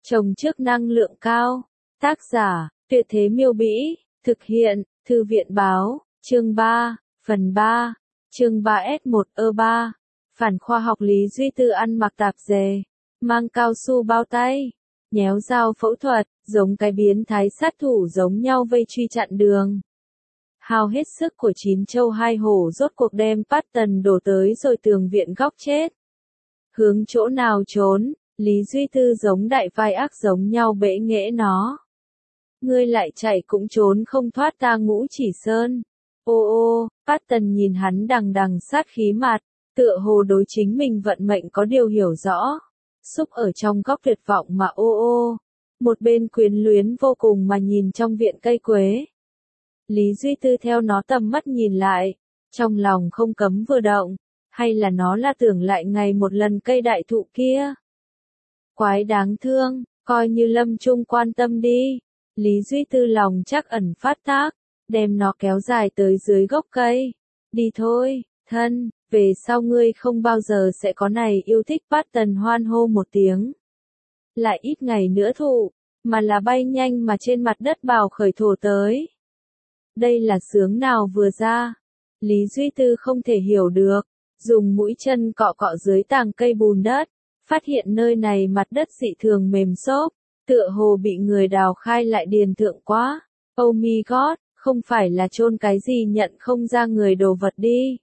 Trồng trước năng lượng cao. Tác giả, Tuyệt Thế Miêu Bĩ. Thực hiện, Thư viện Báo. Chương 3, phần 3. Chương 3S1E3. Phản khoa học Lý Duy Tư ăn mặc tạp dề, mang cao su bao tay, nhéo dao phẫu thuật, giống cái biến thái sát thủ giống nhau vây truy chặn đường. Hao hết sức của 9 châu 2 hổ rốt cuộc đem Patton đổ tới rồi tường viện góc chết. Hướng chỗ nào trốn, Lý Duy Tư giống đại vai ác giống nhau bẽ nghễ nó. Ngươi lại chạy cũng trốn không thoát ta Ngũ Chỉ Sơn. Ô, Patton nhìn hắn đằng đằng sát khí mặt, tựa hồ đối chính mình vận mệnh có điều hiểu rõ. Xúc ở trong góc tuyệt vọng mà ô, một bên quyến luyến vô cùng mà nhìn trong viện cây quế. Lý Duy Tư theo nó tầm mắt nhìn lại, trong lòng không cấm vừa động, hay là nó là tưởng lại ngày một lần cây đại thụ kia. Quái đáng thương, coi như Lâm Trung quan tâm đi. Lý Duy Tư lòng chắc ẩn phát tác, đem nó kéo dài tới dưới gốc cây. Đi thôi, thân, về sau ngươi không bao giờ sẽ có này yêu thích Patton hoan hô một tiếng. Lại ít ngày nữa thụ, mà là bay nhanh mà trên mặt đất bào khởi thổ tới. Đây là sướng nào vừa ra? Lý Duy Tư không thể hiểu được, dùng mũi chân cọ cọ dưới tàng cây bùn đất, phát hiện nơi này mặt đất dị thường mềm xốp, tựa hồ bị người đào khai lại điền thượng quá. Oh my god, không phải là chôn cái gì nhận không ra người đồ vật đi.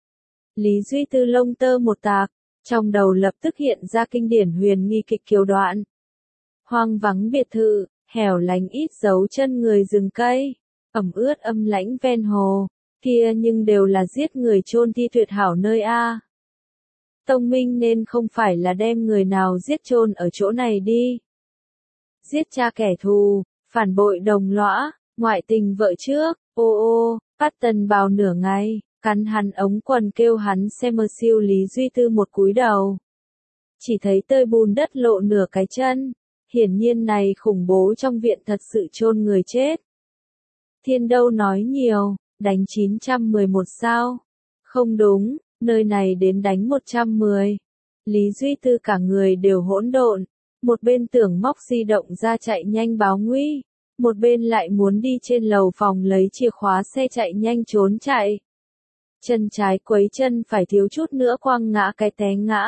Lý Duy Tư lông tơ một tạc, trong đầu lập tức hiện ra kinh điển huyền nghi kịch kiều đoạn. Hoang vắng biệt thự, hẻo lánh ít dấu chân người rừng cây, ẩm ướt âm lãnh ven hồ, kia nhưng đều là giết người chôn thi tuyệt hảo nơi a. Tông minh nên không phải là đem người nào giết chôn ở chỗ này đi. Giết cha kẻ thù, phản bội đồng lõa, ngoại tình vợ trước, ô, Patton bào nửa ngày, cắn hắn ống quần kêu hắn xem mơ siêu. Lý Duy Tư một cúi đầu, chỉ thấy tơi bùn đất lộ nửa cái chân, hiển nhiên này khủng bố trong viện thật sự chôn người chết. Thiên đâu nói nhiều, đánh 911 sao? Không đúng, nơi này đến đánh 110. Lý Duy Tư cả người đều hỗn độn, một bên tưởng móc di động ra chạy nhanh báo nguy, một bên lại muốn đi trên lầu phòng lấy chìa khóa xe chạy nhanh trốn chạy. Chân trái quấy chân phải thiếu chút nữa quăng ngã cái té ngã.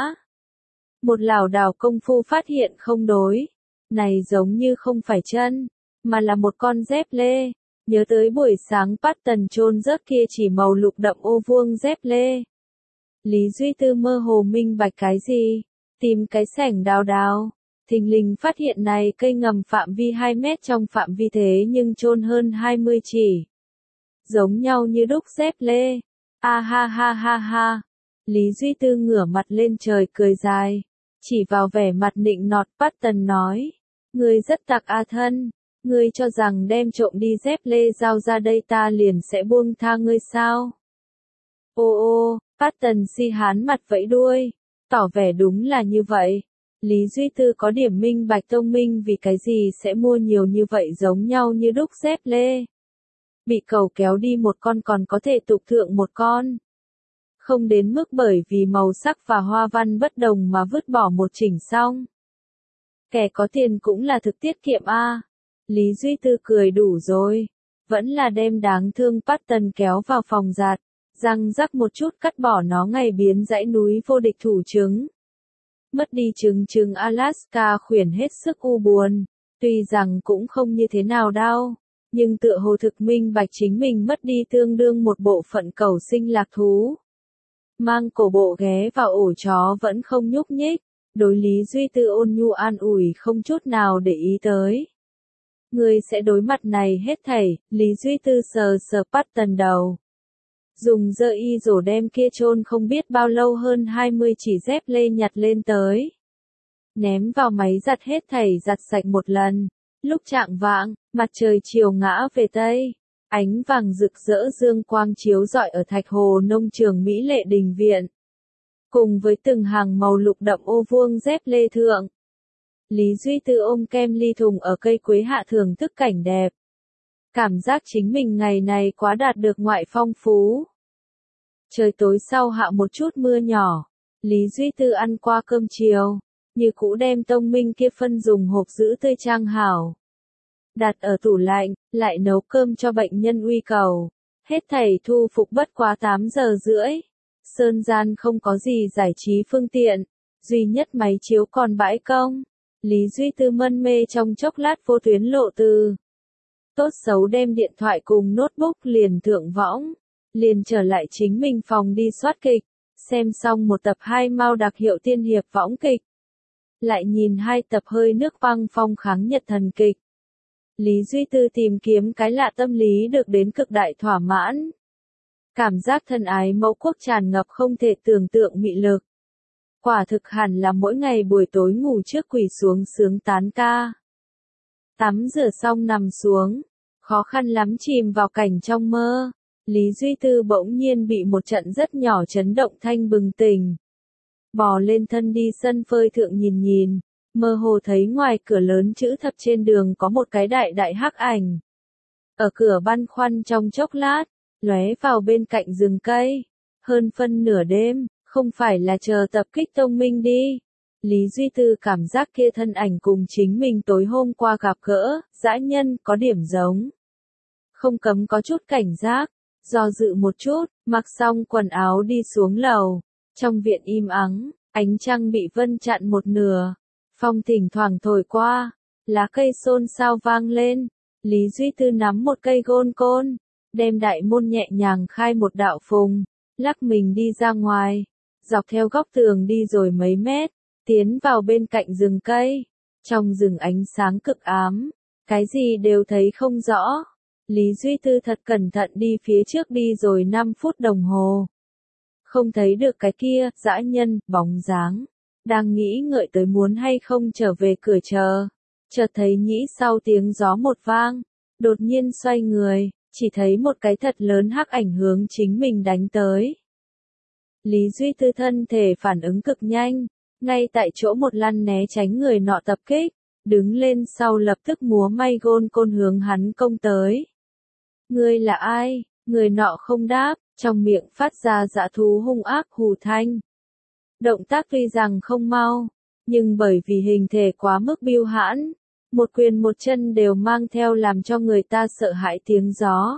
Một lảo đảo công phu phát hiện không đối, này giống như không phải chân, mà là một con dép lê. Nhớ tới buổi sáng Patton chôn rớt kia chỉ màu lục đậm ô vuông dép lê. Lý Duy Tư mơ hồ minh bạch cái gì, tìm cái sẻng đào, thình lình phát hiện này cây ngầm phạm vi 2 mét trong phạm vi thế nhưng chôn hơn 20 chỉ. Giống nhau như đúc dép lê. A ha. Lý Duy Tư ngửa mặt lên trời cười dài, chỉ vào vẻ mặt nịnh nọt Patton nói, ngươi rất tặc a thân. Ngươi cho rằng đem trộm đi dép lê giao ra đây ta liền sẽ buông tha ngươi sao? Ô, Patton si hán mặt vẫy đuôi, tỏ vẻ đúng là như vậy. Lý Duy Tư có điểm minh bạch tông minh vì cái gì sẽ mua nhiều như vậy giống nhau như đúc dép lê. Bị cầu kéo đi một con còn có thể tục thượng một con. Không đến mức bởi vì màu sắc và hoa văn bất đồng mà vứt bỏ một chỉnh xong. Kẻ có tiền cũng là thực tiết kiệm a. Lý Duy Tư cười đủ rồi, vẫn là đem đáng thương Patton kéo vào phòng giặt, răng rắc một chút cắt bỏ nó ngày biến dãy núi vô địch thủ trứng. Mất đi trứng Alaska khuyển hết sức u buồn, tuy rằng cũng không như thế nào đau, nhưng tựa hồ thực minh bạch chính mình mất đi tương đương một bộ phận cầu sinh lạc thú. Mang cổ bộ ghé vào ổ chó vẫn không nhúc nhích, đối Lý Duy Tư ôn nhu an ủi không chút nào để ý tới. Ngươi sẽ đối mặt này hết thảy, Lý Duy Tư sờ Patton đầu. Dùng dơ y rổ đem kia chôn không biết bao lâu hơn 20 chỉ dép lê nhặt lên tới. Ném vào máy giặt hết thảy giặt sạch một lần. Lúc chạng vạng, mặt trời chiều ngã về Tây. Ánh vàng rực rỡ dương quang chiếu rọi ở Thạch Hồ nông trường Mỹ Lệ đình viện. Cùng với từng hàng màu lục đậm ô vuông dép lê thượng. Lý Duy Tư ôm kem ly thùng ở cây quế hạ thưởng thức cảnh đẹp. Cảm giác chính mình ngày này quá đạt được ngoại phong phú. Trời tối sau hạ một chút mưa nhỏ. Lý Duy Tư ăn qua cơm chiều, như cũ đem tông minh kia phân dùng hộp giữ tươi trang hảo. Đặt ở tủ lạnh, lại nấu cơm cho bệnh nhân uy cầu. Hết thảy thu phục bất quá 8 giờ rưỡi. Sơn gian không có gì giải trí phương tiện, duy nhất máy chiếu còn bãi công. Lý Duy Tư mân mê trong chốc lát vô tuyến lộ từ. Tốt xấu đem điện thoại cùng notebook liền thượng võng, liền trở lại chính mình phòng đi soát kịch, xem xong một tập 2 Mao đặc hiệu tiên hiệp võng kịch. Lại nhìn 2 tập hơi nước băng phong kháng Nhật thần kịch. Lý Duy Tư tìm kiếm cái lạ tâm lý được đến cực đại thỏa mãn. Cảm giác thân ái mẫu quốc tràn ngập không thể tưởng tượng mị lực. Quả thực hẳn là mỗi ngày buổi tối ngủ trước quỳ xuống sướng tán ca. Tắm rửa xong nằm xuống, khó khăn lắm chìm vào cảnh trong mơ. Lý Duy Tư bỗng nhiên bị một trận rất nhỏ chấn động thanh bừng tỉnh. Bò lên thân đi sân phơi thượng nhìn, mơ hồ thấy ngoài cửa lớn chữ thập trên đường có một cái đại đại hắc ảnh. Ở cửa băn khoăn trong chốc lát, lóe vào bên cạnh rừng cây. Hơn phân nửa đêm, không phải là chờ tập kích tông minh đi. Lý Duy Tư cảm giác kia thân ảnh cùng chính mình tối hôm qua gặp gỡ, dã nhân có điểm giống. Không cấm có chút cảnh giác, do dự một chút, mặc xong quần áo đi xuống lầu. Trong viện im ắng, ánh trăng bị vân chặn một nửa. Phong thỉnh thoảng thổi qua, lá cây xôn xao vang lên. Lý Duy Tư nắm một cây gôn côn, đem đại môn nhẹ nhàng khai một đạo phùng, lắc mình đi ra ngoài, dọc theo góc tường đi rồi mấy mét, tiến vào bên cạnh rừng cây. Trong rừng ánh sáng cực ám, cái gì đều thấy không rõ. Lý Duy Tư thật cẩn thận đi phía trước đi rồi 5 phút đồng hồ. Không thấy được cái kia, dã nhân, bóng dáng. Đang nghĩ ngợi tới muốn hay không trở về cửa chờ. Chợt thấy nhĩ sau tiếng gió một vang. Đột nhiên xoay người, chỉ thấy một cái thật lớn hắc ảnh hướng chính mình đánh tới. Lý Duy Tư thân thể phản ứng cực nhanh. Ngay tại chỗ một lăn né tránh người nọ tập kích. Đứng lên sau lập tức múa may gôn côn hướng hắn công tới. Ngươi là ai? Người nọ không đáp, trong miệng phát ra dã thú hung ác hù thanh. Động tác tuy rằng không mau, nhưng bởi vì hình thể quá mức biêu hãn, một quyền một chân đều mang theo làm cho người ta sợ hãi tiếng gió.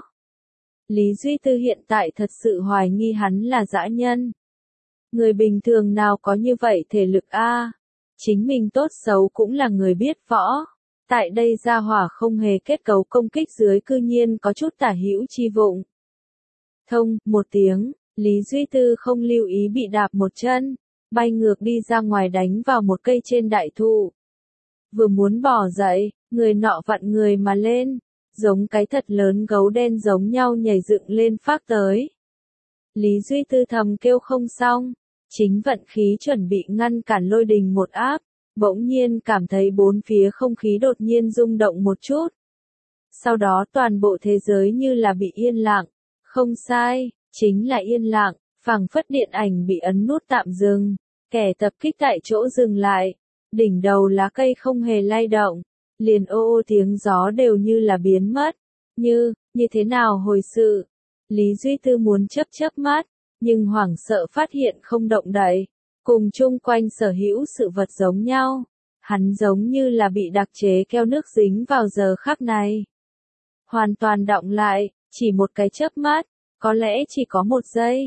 Lý Duy Tư hiện tại thật sự hoài nghi hắn là dã nhân. Người bình thường nào có như vậy thể lực a? Chính mình tốt xấu cũng là người biết võ. Tại đây gia hỏa không hề kết cấu công kích dưới cư nhiên có chút tả hữu chi vụng. Thông, một tiếng, Lý Duy Tư không lưu ý bị đạp một chân, bay ngược đi ra ngoài đánh vào một cây trên đại thụ. Vừa muốn bỏ dậy, người nọ vặn người mà lên, giống cái thật lớn gấu đen giống nhau nhảy dựng lên phác tới. Lý Duy Tư thầm kêu không xong, chính vận khí chuẩn bị ngăn cản lôi đình một áp, bỗng nhiên cảm thấy bốn phía không khí đột nhiên rung động một chút. Sau đó toàn bộ thế giới như là bị yên lặng, không sai, chính là yên lặng, phảng phất điện ảnh bị ấn nút tạm dừng, kẻ tập kích tại chỗ dừng lại, đỉnh đầu lá cây không hề lay động, liền ô ô tiếng gió đều như là biến mất, như thế nào hồi sự. Lý Duy Tư muốn chớp mắt, nhưng hoảng sợ phát hiện không động đậy, cùng chung quanh sở hữu sự vật giống nhau, hắn giống như là bị đặc chế keo nước dính vào giờ khắc này. Hoàn toàn đọng lại, chỉ một cái chớp mắt, có lẽ chỉ có 1 giây,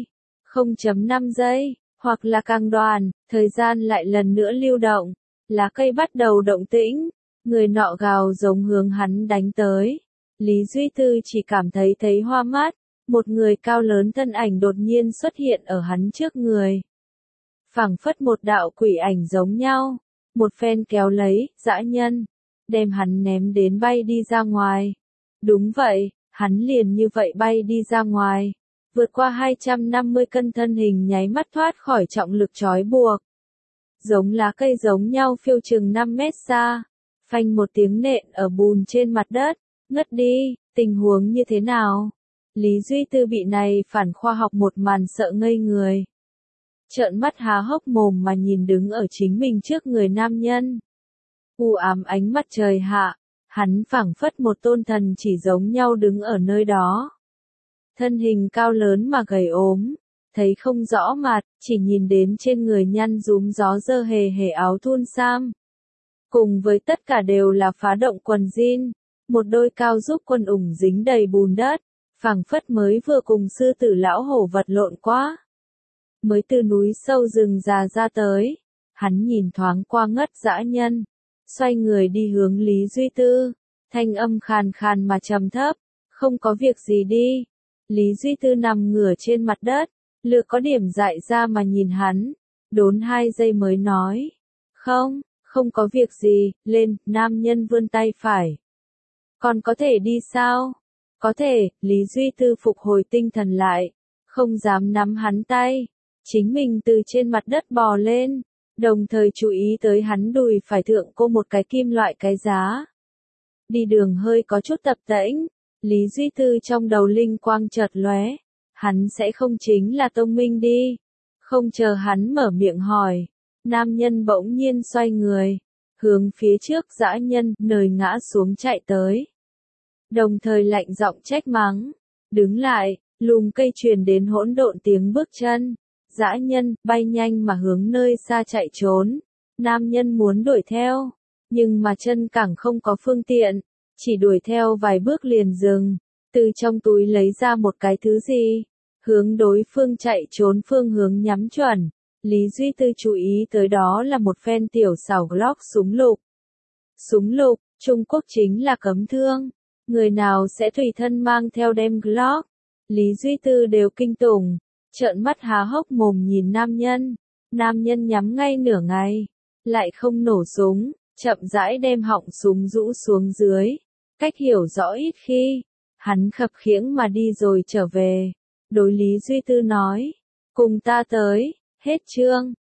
0.5 giây, hoặc là càng đoàn, thời gian lại lần nữa lưu động, lá cây bắt đầu động tĩnh, người nọ gào giống hướng hắn đánh tới. Lý Duy Tư chỉ cảm thấy hoa mắt, một người cao lớn thân ảnh đột nhiên xuất hiện ở hắn trước người. Phảng phất một đạo quỷ ảnh giống nhau, một phen kéo lấy, dã nhân, đem hắn ném đến bay đi ra ngoài. Đúng vậy, hắn liền như vậy bay đi ra ngoài, vượt qua 250 cân thân hình nháy mắt thoát khỏi trọng lực trói buộc. Giống lá cây giống nhau phiêu chừng 5 mét xa, phanh một tiếng nện ở bùn trên mặt đất, ngất đi, tình huống như thế nào? Lý Duy Tư bị này phản khoa học một màn sợ ngây người. Trợn mắt há hốc mồm mà nhìn đứng ở chính mình trước người nam nhân. U ám ánh mặt trời hạ, hắn phảng phất một tôn thần chỉ giống nhau đứng ở nơi đó. Thân hình cao lớn mà gầy ốm, thấy không rõ mặt, chỉ nhìn đến trên người nhăn rúm gió dơ hề hề áo thun sam. Cùng với tất cả đều là phá động quần jean, một đôi cao giúp quần ủng dính đầy bùn đất, phảng phất mới vừa cùng sư tử lão hổ vật lộn quá. Mới từ núi sâu rừng già ra tới, hắn nhìn thoáng qua Ngất Dã Nhân, xoay người đi hướng Lý Duy Tư, thanh âm khàn khàn mà trầm thấp, không có việc gì đi. Lý Duy Tư nằm ngửa trên mặt đất, lược có điểm dại ra mà nhìn hắn, đốn 2 giây mới nói, không có việc gì, lên, nam nhân vươn tay phải. Còn có thể đi sao? Có thể, Lý Duy Tư phục hồi tinh thần lại, không dám nắm hắn tay, chính mình từ trên mặt đất bò lên, đồng thời chú ý tới hắn đùi phải thượng cô một cái kim loại cái giá. Đi đường hơi có chút tập tễnh, Lý Duy Tư trong đầu linh quang chợt lóe, hắn sẽ không chính là Tông Minh đi. Không chờ hắn mở miệng hỏi, nam nhân bỗng nhiên xoay người, hướng phía trước dã nhân nơi ngã xuống chạy tới. Đồng thời lạnh giọng trách mắng, đứng lại, lùm cây truyền đến hỗn độn tiếng bước chân. Dã nhân bay nhanh mà hướng nơi xa chạy trốn. Nam nhân muốn đuổi theo, nhưng mà chân cẳng không có phương tiện, chỉ đuổi theo vài bước liền dừng. Từ trong túi lấy ra một cái thứ gì, hướng đối phương chạy trốn phương hướng nhắm chuẩn. Lý Duy Tư chú ý tới đó là một phen tiểu xảo Glock súng lục. Súng lục, Trung Quốc chính là cấm thương. Người nào sẽ tùy thân mang theo đem Glock? Lý Duy Tư đều kinh tủng, trợn mắt há hốc mồm nhìn nam nhân. Nam nhân nhắm ngay nửa ngày, lại không nổ súng, chậm rãi đem họng súng rũ xuống dưới. Cách hiểu rõ ít khi, hắn khập khiễng mà đi rồi trở về. Đối Lý Duy Tư nói, cùng ta tới, hết chương.